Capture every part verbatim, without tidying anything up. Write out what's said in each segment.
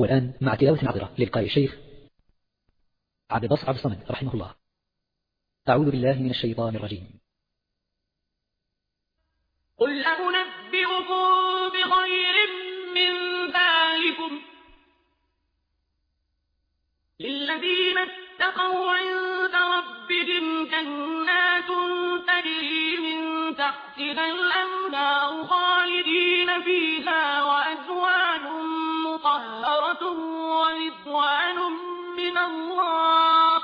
والآن مع تلاوة معطرة للقارئ الشيخ عبد الباسط عبد الصمد رحمه الله. أعوذ بالله من الشيطان الرجيم. قل أنبئكم بخير من ذلكم للذين اتقوا عند ربهم جنات تجري من تحتها الأنهار خالدين فيها وأزواج مطهرة ورضوان من الله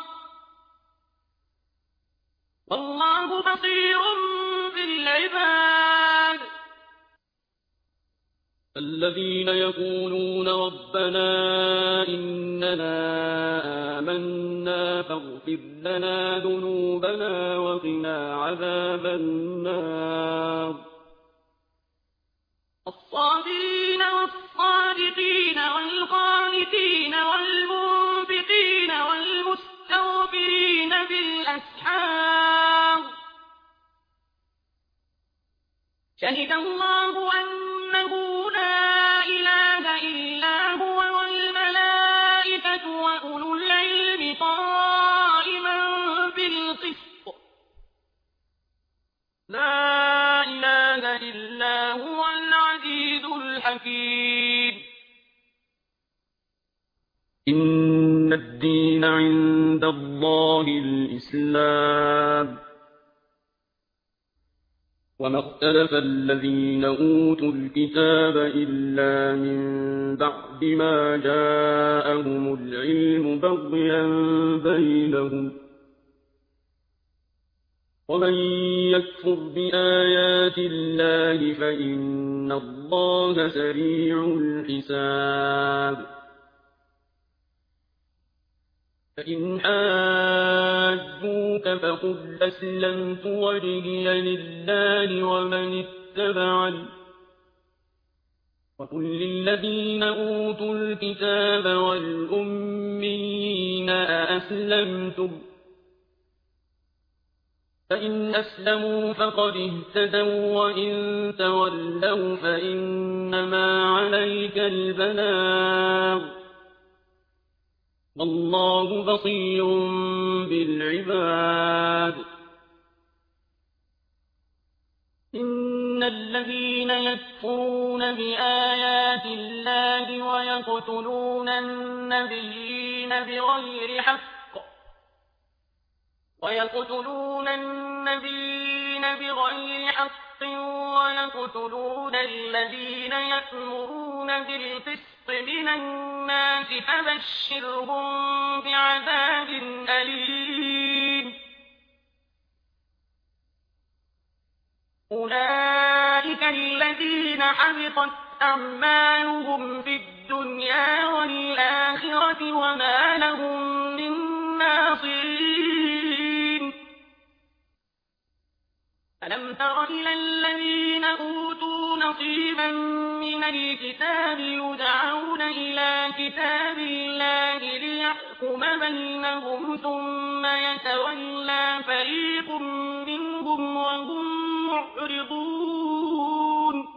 والله بصير بالعباد. الذين يقولون ربنا إننا آمنا فاغفر لنا ذنوبنا وقنا عذاب النار. الصابرين والصادقين والقانتين والمنفقين والمستغفرين بالأسحار. شهد الله أنه لا إله إلا هو والملائكة وأولو العلم قائما بالقسط. لا إله إلا هو العزيز الحكيم. إن الدين عند الله الإسلام. وما اختلف الذين أوتوا الكتاب إلا من بعد ما جاءهم العلم بغيا بينهم. ومن يكفر بآيات الله فإن الله سريع الحساب. فإن حاجوك فقل أسلمت وجهي لله ومن اتبعني وقل للذين أوتوا الكتاب والأميين أأسلمتم فإن أسلموا فقد اهتدوا وإن تولوا فإنما عليك البلاغ والله بصير بالعباد. إن الذين يكفرون بآيات الله ويقتلون النبيين بغير حق ويقتلون النبيين بغير حق ويقتلون الذين يأمرون بالقسط من الناس فبشرهم بعذاب أليم. أولئك الذين حبطت أعمالهم في الدنيا والآخرة وما لهم من ناصرين. ألم تر إلى الذين أوتوا نصيبا من الكتاب يدعون إلى كتاب الله ليحكم بينهم ثم يتولى فريق منهم وهم معرضون.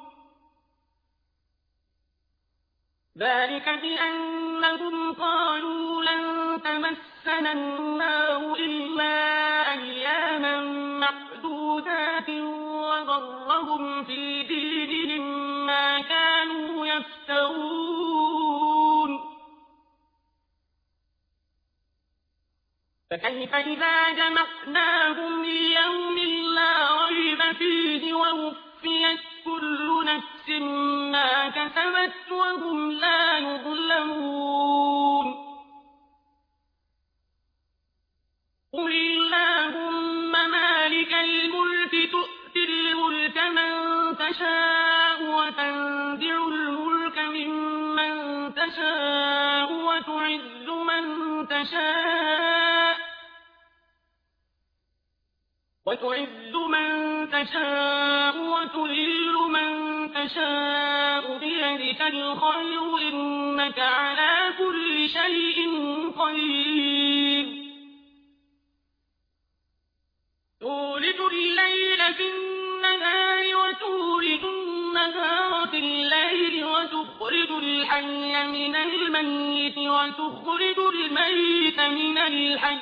ذلك بأنهم قالوا لن تمسنا النار إلا أياما معدودات وغرهم في دينهم ما كانوا يفترون. فكيف إذا جمعناهم ليوم لا ريب فيه ووفيت كل نفس ما كسبت وهم لا يظلمون. قل اللهم مالك الملك تؤتي الملك من تشاء وتنزع الملك ممن تشاء وتعز من تشاء وتعز من تشاء وتذل من تشاء بيدك الخير إنك على كل شيء قدير. تولد الليل في النهار وتولد النهار النهار في الليل وتخرج الحي من الميت وتخرج الميت من الحي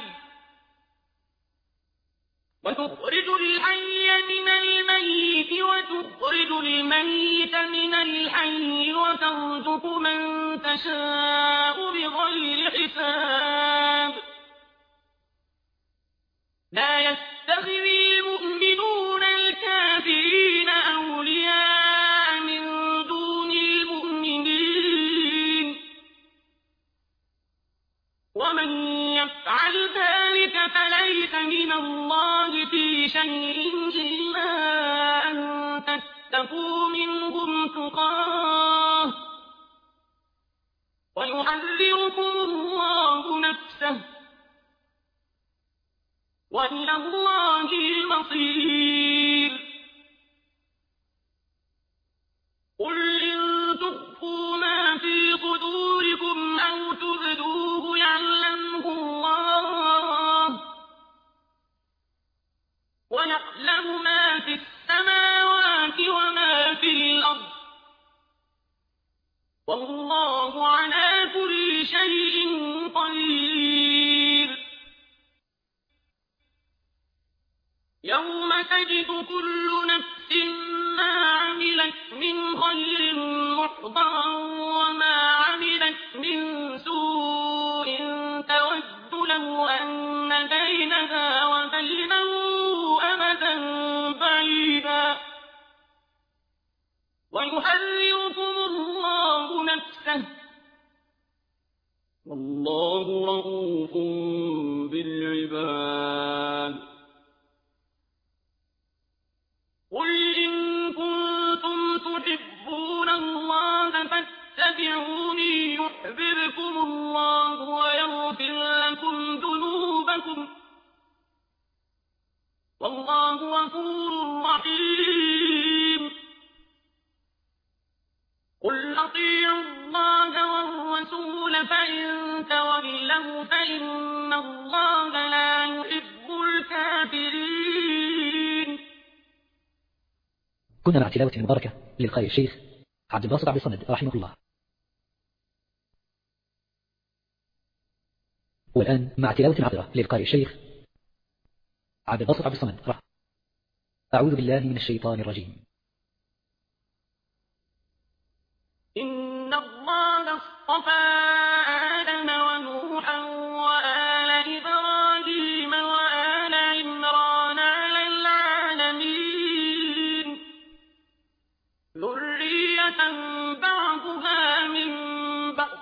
وتخرج الحي من الميت وتخرج الميت من الحي وترزق من تشاء بغير حساب لا يتخذ المؤمنون الكافرين أولياء من دون المؤمنين ومن يفعل ذلك فليس من الله في شيء إلا أن تتقوا منهم تقاه ويحذركم الله نفسه وإلى الله المصير قل إن تخفوا ما في صدوركم أو تبدوه يعلمه الله ويعلم ما في السماوات وما في الأرض والله على كل شيء قدير يوم تجد كل نفس ما عملت من خير محضرا وما عملت من سوء تود لو أن بينها وبينه أمدا بعيدا ويحذركم الله نفسه والله رءوف بالعباد قل إن كنتم تحبون الله فاتبعوني يحببكم الله ويغفر لكم ذنوبكم والله غفور رحيم قل أطيعوا الله والرسول فإن تولوا فإن الله لا يحب الكافرين. كنا مع تلاوة مباركة للقارئ الشيخ عبد الباسط عبد الصمد رحمه الله. والآن مع تلاوة عطرة للقارئ الشيخ عبد الباسط عبد الصمد رحمه. أعوذ بالله من الشيطان الرجيم. إن الله اصطفى آدم ونوحا وآل إبراهيم وآل عمران على العالمين ذرية بعضها من بعض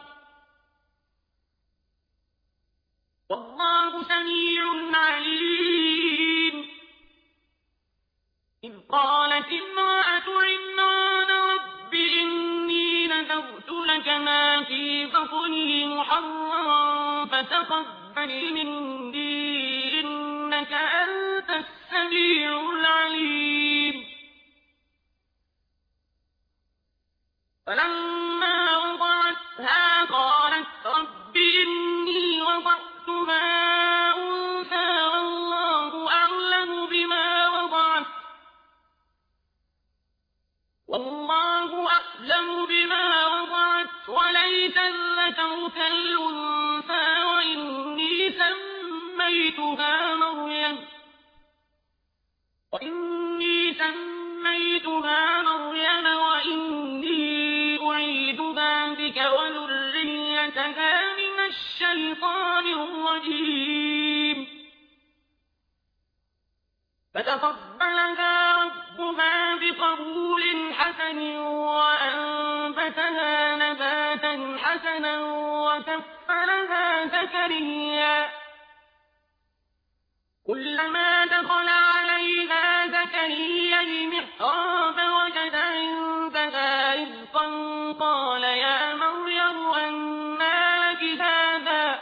والله سميع عليم. إذ قالت امرأة عمران رب إني نذرت لك ما في بطني محررا فتقبل مني إنك أنت السميع العليم. فلما وضعتها قالت رب إني وضعتها أنثى والله أعلم بما وضعت والله أعلم بما وضعت وليس الذكر كالأنثى وإني سميتها مريم وإني سميتها مريم وإني أعيذها بك وذريتها من الشيطان الرجيم. فتقبلها ربها بقبول حسن وأنبتها نباتا حسنا وكفلها زكريا كلما دخل عليها زكريا المحراب وجد عندها رزقا قال يا مريم أنى لك هذا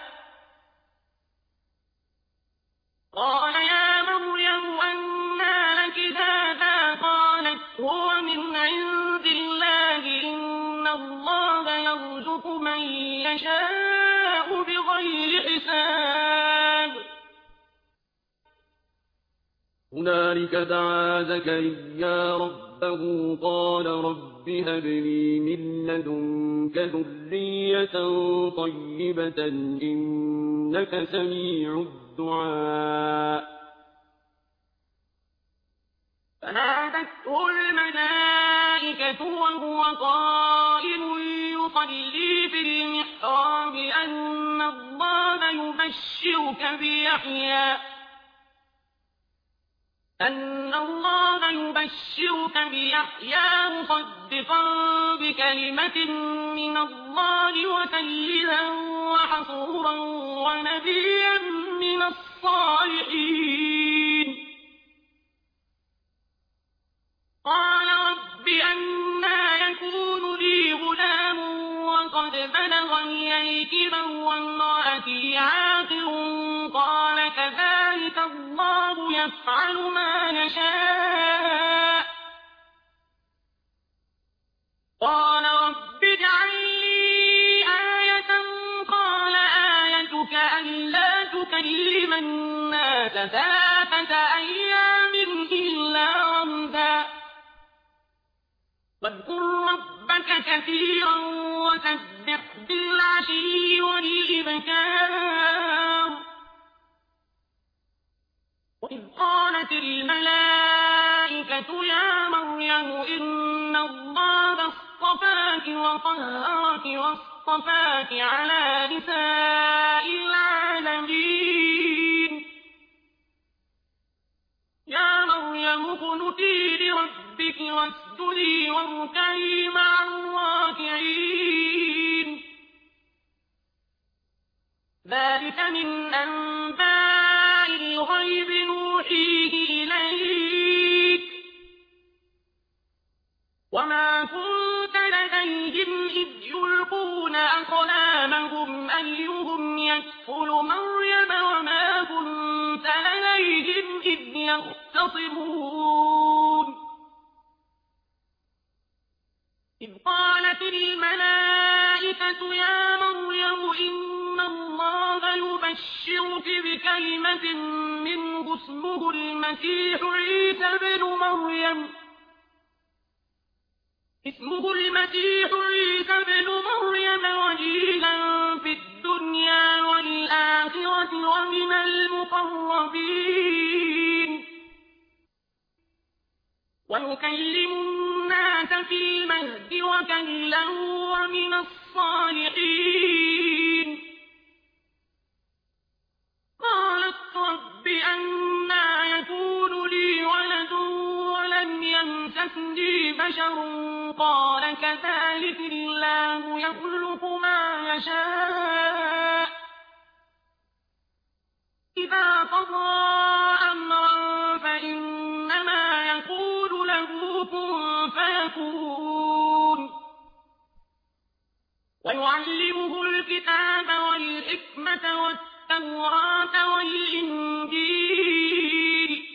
قال يا مريم أنى لك هذا قالت هو من عند الله إن الله يرزق من يشاء بغير حساب. هنالك دعا زكريا ربه ربه قال رب هب لي من لدنك ذرية طيبة إنك سميع الدعاء فنادته الملائكة وهو قائم يصلي في المحراب أن الله يبشرك بيحيى أن الله يبشرك بيحيى مصدقا بكلمة من الله وسيدا وحصورا ونبيا من الصالحين قال رب أنى يكون لي غلام وقد بلغني الكبر وامرأتي عاقر قال كذلك الله يفعل ما يشاء قال رب اجعل لي آية قال آيتك ألا تكلم الناس ثلاثة أيام إلا رمزا واذكر ربك كثيرا وسبح بالعشي والإبكار وإذ قالت الملائكة يا مريم إن الله اصطفاك وطهرك واصطفاك على نساء العالمين يا مريم اقنتي لربك واسجدي واركعي مع الراكعين ذلك من أنباء الغيب نوحيه إليك وما كنت لديهم إذ يلقون أقلامهم أيهم يكفل مريم وما كنت لديهم إذ يختصمون إذ قالت الملائكة يا مريم إن الله يبشرك بكلمة منه اسمه المسيح عيسى بن مريم اسمه المسيح عيسى بن مريم وجيها في الدنيا والآخرة ومن المقربين ويكلم الناس في المهد وكهلا ومن الصالحين قالت رب أنى يكون لي ولد ولم يمسسني بشر قال كذلك الله يخلق ما يشاء إذا قضى أمرا فإنما يقول له كن فيكون ويعلمه الكتاب والحكمة والتوراة والإنجيل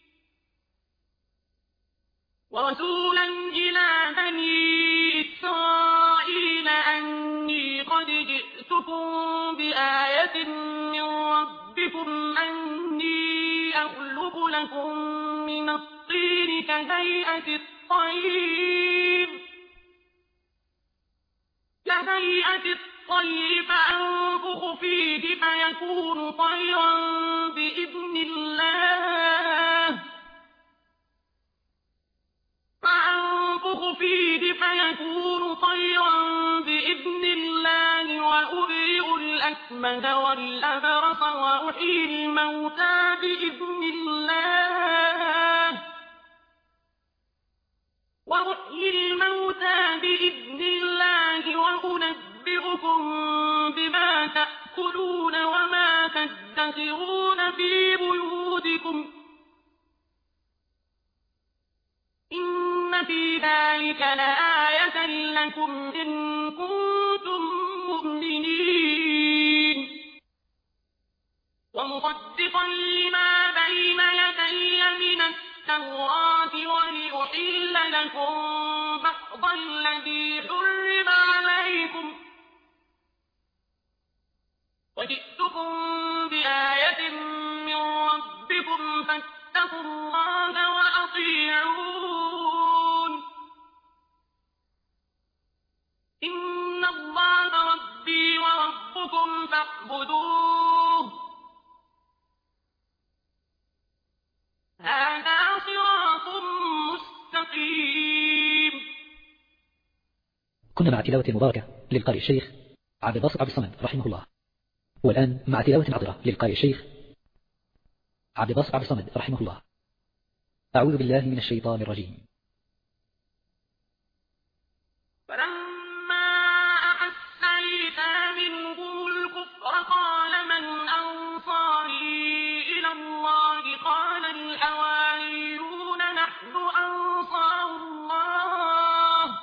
ورسولا إلى بني إسرائيل أني قد جئتكم بآية من ربكم أني أخلق لكم من الطين كهيئة الطير كهيئة الطير فأنفخ فيه فيكون طيرا بإذن الله فأنفخ فيه فيكون طيرا بإذن الله وأبرئ الأكمه والأبرص وأحيي الموتى بإذن الله وأحيي الموتى بإذن الله وأنبئكم بما تأكلون وما تدخرون في بيوتكم إن في ذلك لآية لكم إن كنتم مؤمنين ومصدقا لما بين يدي من التوراة ولأحل لكم بعض الذي حرم عليكم وجئتكم بآية من ربكم فاتقوا الله وأطيعون فاعبدوه هذا صراط مستقيم. كنا مع تلاوة مباركة للقارئ الشيخ عبد الباسط عبد الصمد رحمه الله، والآن مع تلاوة عطرة للقارئ الشيخ عبد الباسط عبد الصمد رحمه الله. أعوذ بالله من الشيطان الرجيم. فلما أحس عيسى منهم الكفر قال من أنصاري إلى الله قال الحواريون نحن أنصار الله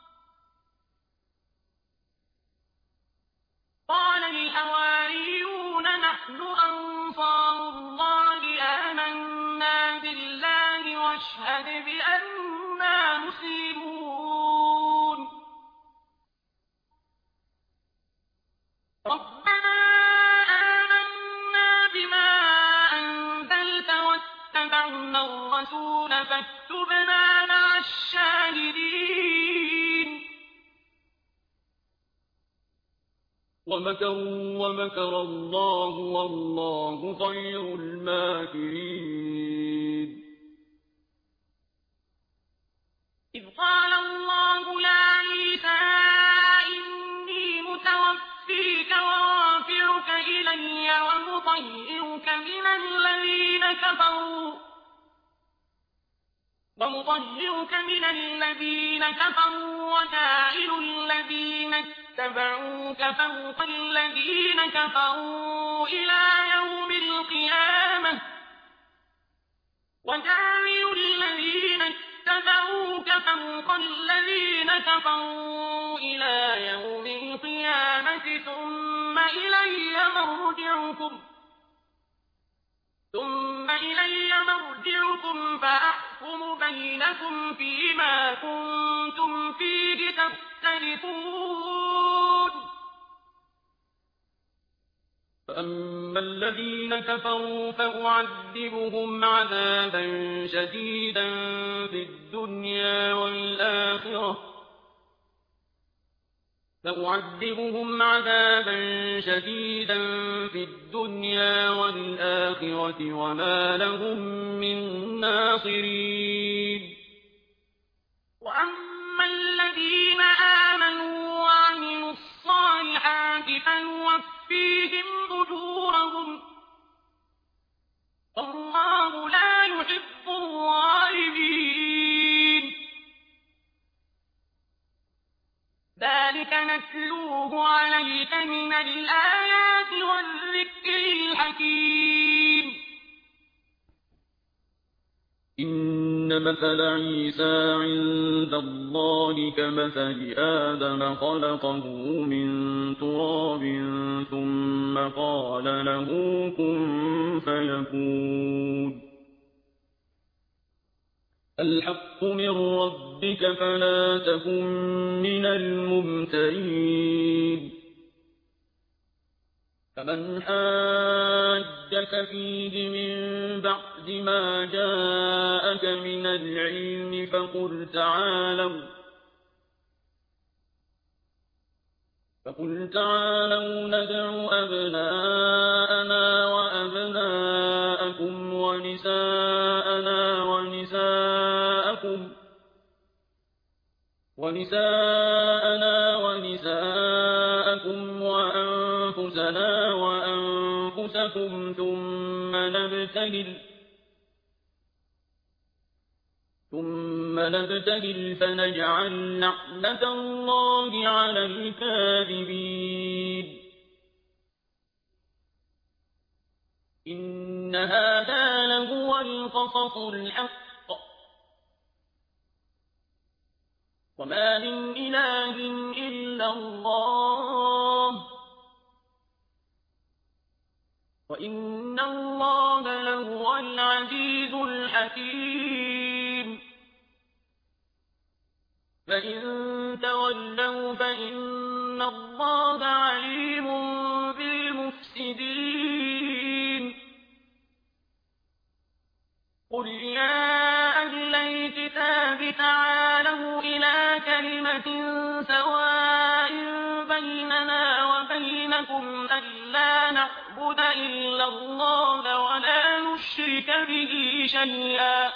قال الحواريون نحن أنصار الله آمنا بالله واشهد بأننا مسلمون. ربنا آمنا بما أنزلت واتبعنا الرسول فاكتبنا مع الشاهدين. ومكروا ومكر الله والله خير الماكرين. إذ قال الله يا عيسى إني متوفيك ورافعك إلي ومطهرك من الذين كفروا ومطهرك من الذين كفروا وجاعل الذين اتبعوك فوق الذين كفروا إلى يوم القيامة وجاعل الذين اتبعوك فوق الذين كفروا إلى يوم القيامة ثم إلي مرجعكم ثم إلي مرجعكم فأحكم بينكم فيما كنتم فيه تختلفون. فأما الذين كفروا فأعذبهم عذابا شديدا في الدنيا والآخرة فأعذبهم عذابا شديدا في الدنيا والآخرة وما لهم من ناصرين. وأما الذين آمنوا وعملوا الصالحات فنوفيهم أجورهم والله لا يحب الظالمين. ذلك نتلوه عليك من الآيات والذكر الحكيم. إن مثل عيسى عند الله كمثل آدم خلقه من تراب ثم قال له كن فيكون. الحق من ربك فلا تكن من الممترين. فمن حاجك فيه من بعد ما جاءك من العلم فقل تعالوا فقل تعالوا ندع أبناءنا وأبناءكم ونساءنا ونساءكم ونساءنا ونساءكم وأنفسنا وأنفسكم ثم نبتهل ثم نبتهل فنجعل لعنة الله على الكاذبين. إن هذا لهو القصص الحق وما من إله إلا الله وإن الله لهو العزيز الحكيم. فإن تولوا فإن الله عليم بالمفسدين. قل يا أهل الكتاب تعالوا إلى كلمة سواء بيننا وبين لكم ألا نعبد إلا الله ولا نشرك به شيئا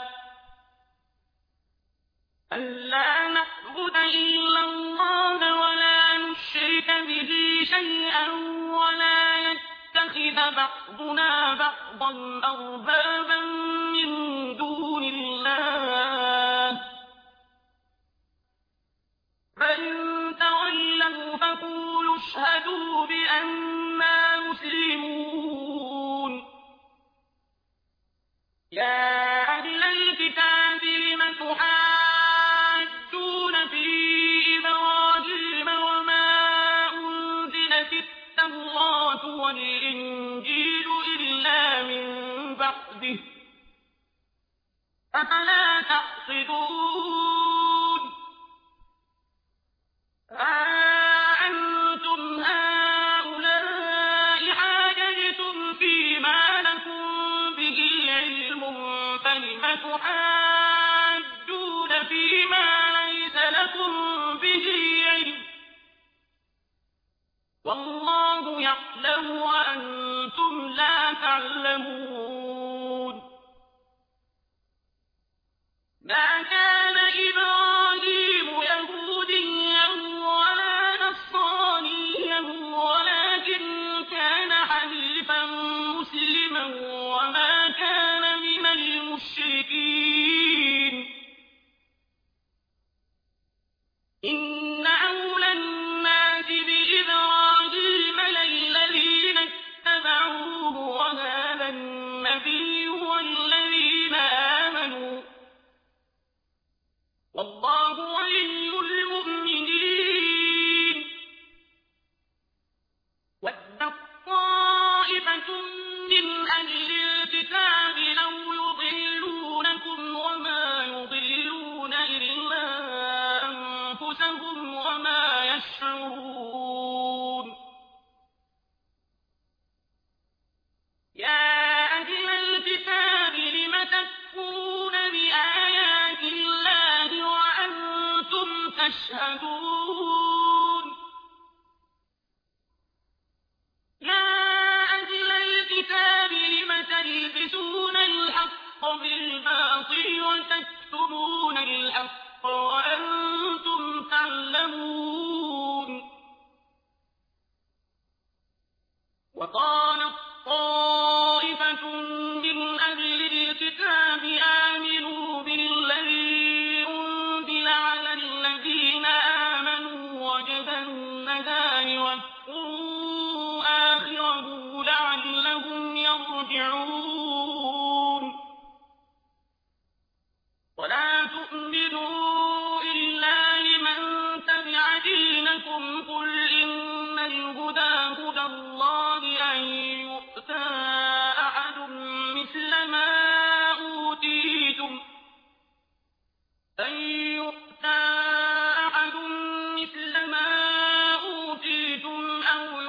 ألا نعبد إلا الله ولا نشرك به شيئا ولا يتخذ بعضنا بعضا أربابا من دون الله فإن تولوا فقولوا اشهدوا بأننا مسلمون يا أهل الكتاب لم تحاجون في إبراهيم وما أنزلت التوراة والإنجيل إلا من بعده أفلا تعقلون أأنتم هؤلاء حاججتم فيما لكم به علم فلم تحاجون فيما ليس لكم به علم والله يعلم وأنتم لا تعلمون ما كان إبراهيم يهوديا ولا نصرانيا ولكن كان حنيفا مسلما وما كان من المشركين إن أولى الناس بإبراهيم للذين اتبعوه وهذا النبي والذين آمنوا والله ولي المؤمنين ودت طائفة من أهل الكتاب لو يضلونكم وما يضلون إلا أنفسهم وما يشعرون يا أهل الكتاب لم تكفرون بآيات الله وأنتم تشهدون يا أهل الكتاب لم تلبسون الحق بالباطل وتكتمون الحق وأنتم تعلمون وقالت طائفة من أهل الكتاب آمنوا بالذي أنزل على الذين آمنوا وجه النهار واذكروا آخره لعلهم يرجعون ولا تؤمنوا إلا لمن تبع دينكم قل إن الهدى هدى الله أن يؤتى أحد مثل ما أوتيتم أن يؤتى أحد مثل ما أوتيتم أو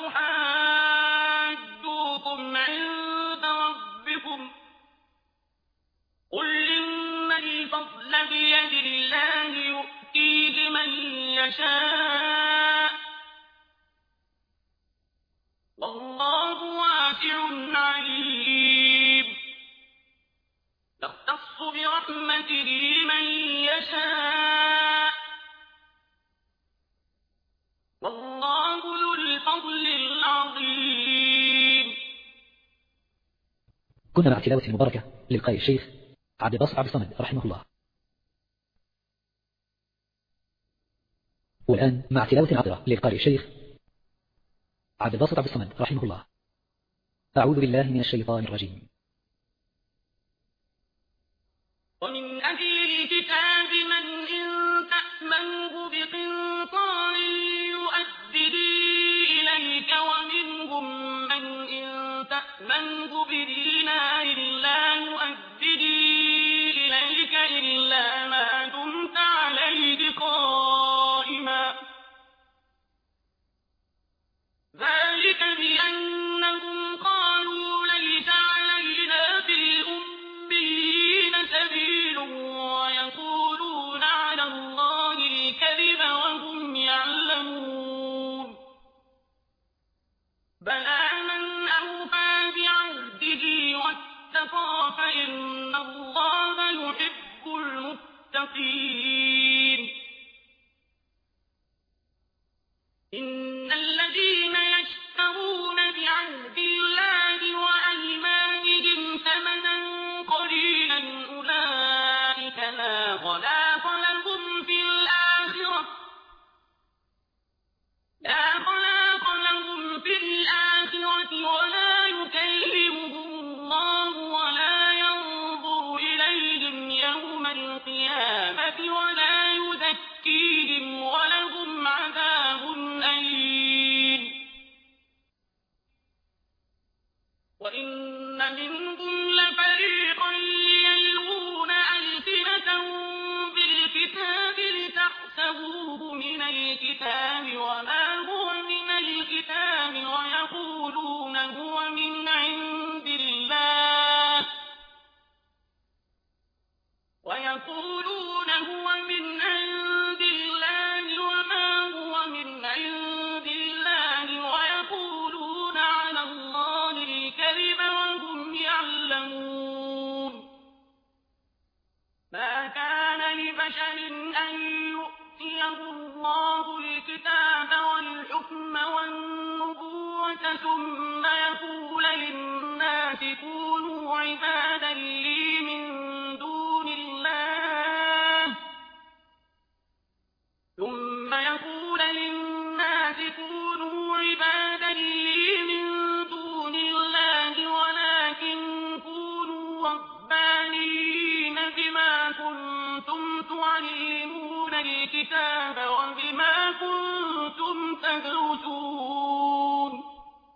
يحاجوكم عند ربكم قل إن الفضل بيد الله يؤتيه من يشاء والله واسع عليم يختص برحمته من يشاء والله ذو الفضل العظيم. كنا مع تلاوة المباركة للقارئ الشيخ عبد الباسط عبد الصمد رحمه الله. والآن مع تلاوة عطرة للقارئ الشيخ عبد الباسط عبد الصمد رحمه الله. أعوذ بالله من الشيطان الرجيم. ومن أهل الكتاب من إن تأمنه بقنطار يؤدي إليك ومنهم من إن تأمنه بدينار لا يؤدي إليك إلا ما دمت عليه قائما ذلك بأنهم قالوا ليس علينا في الأميين سبيل ويقولون على الله الكذب وهم يعلمون بلى من أوفى بعهده واتقى فإن الله يحب المتقين إن الذين يشترون بعهد الله وأيمانهم ثمنا قليلا أولئك لا خلاق لهم في الآخرة لا خلاق لهم في الآخرة ولا يكلمهم الله ولا ينظر إليهم يوم القيامة ولا يزكيهم ولهم عذاب أليم وإن منهم لفريقا يلوون ألسنتهم بالكتاب لتحسبوه من الكتاب وما هو من الكتاب ويقولون هو من عند الله ويقولون هو من عند الله وما هو من عند الله ويقولون على الله الكذب وهم يعلمون ما كان لبشر أن يؤتيه الله الكتاب والحكم والنبوة ثم يقول للناس كونوا عبادا لي من دون الله ثم يقول للناس كونوا عبادا لي من دون الله ولكن كونوا ربانيين بما كنتم تعلمون الكتاب وبما كنتم تدرسون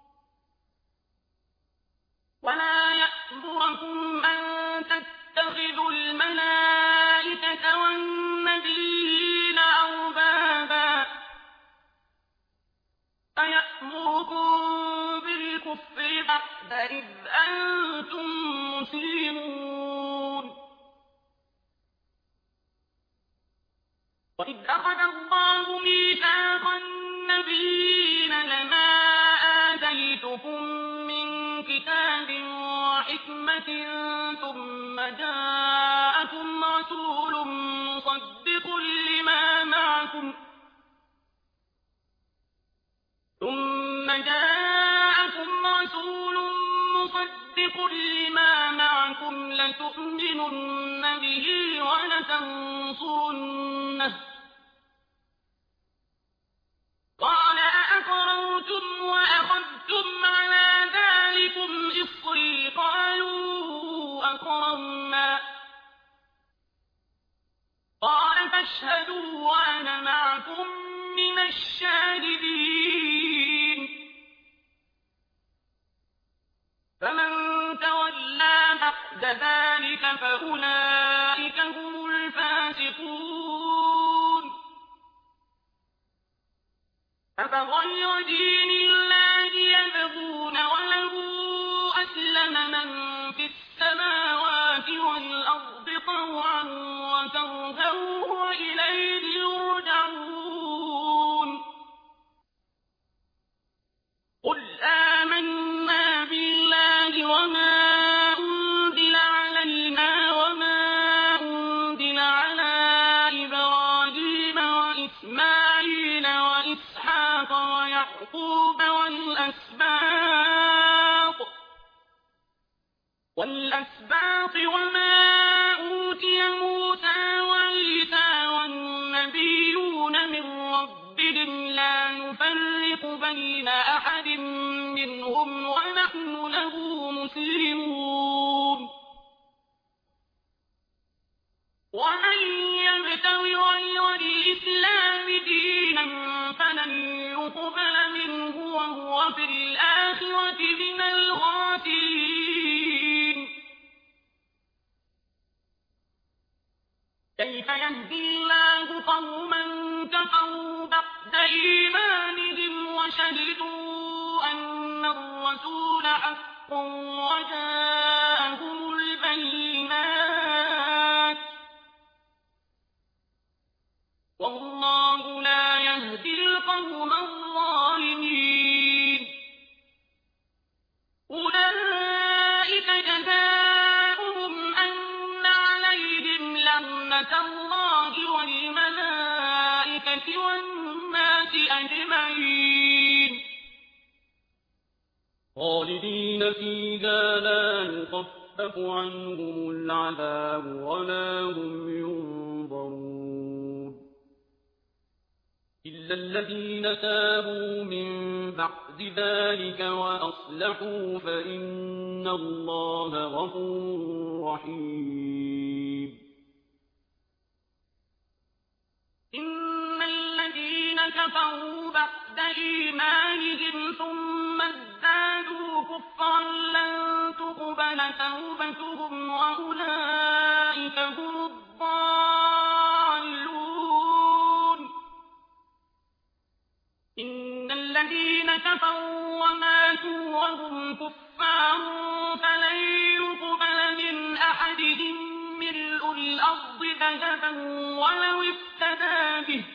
ولا يأمركم أن تتخذوا الملائكة والنبيين أربابا أيأمركم بالكفر بعد إذ أنتم مسلمون وإذ أخذ الله ميثاق النبيين لما آتيتكم من كتاب وحكمة ثم جاءكم رسول مصدق لما معكم ثم جاءكم رسول مصدق لما معكم لتؤمنن به ولتنصرنه قال أأقررتم وأخذتم على ذلكم إصري قالوا أقررنا قال فاشهدوا وأنا معكم من الشاهدين فمن تولى بعد ذلك فأولئك هم الفاسقون أفغير دين الله يبغون وله أسلم من في السماوات والأرض طوعا وكرها وإليه يرجعون قل آمنا بالله وما أنزل علينا وما أنزل على إبراهيم وإسماعيل وإسحاق ويعقوب والأسباط والأسباط وما أوتي موسى وعيسى والنبيون من ربهم لا نفرق بين أحد منهم ونحن له مسلمون ومن يبتغ غير الإسلام دينا فلن يقبل منه وهو في الآخرة من الخاسرين كيف يهدي الله قوما كفروا بعد إيمانهم وشهدوا أن الرسول حق وجاءهم البينات والله لا يهدي القوم الظالمين خالدين فيها لا يخفف عنهم العذاب ولا هم ينظرون إلا الذين تابوا من بعد ذلك وأصلحوا فإن الله غفور رحيم إن الذين كفروا بعد إيمانهم ثم ازدادوا كفرا لن تقبل توبتهم وأولئك هم الضالون إن الذين كفروا وماتوا وهم كفار فلن يقبل من أحدهم ملء الأرض ذهبا ولو افتدى به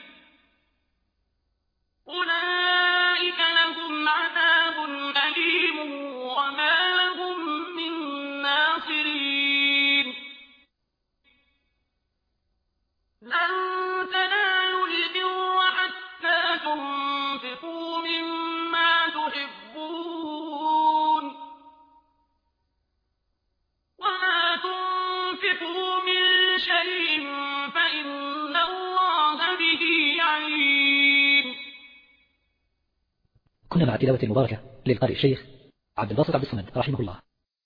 أولئك لهم عذاب أليم وما لهم من ناصرين لن تنالوا البر حتى تنفقوا مما تحبون وما تنفقوا من شيء فإن الله به عليم. كنا مع تلاوة المباركة للقارئ الشيخ عبد الباسط عبد الصمد رحمه الله.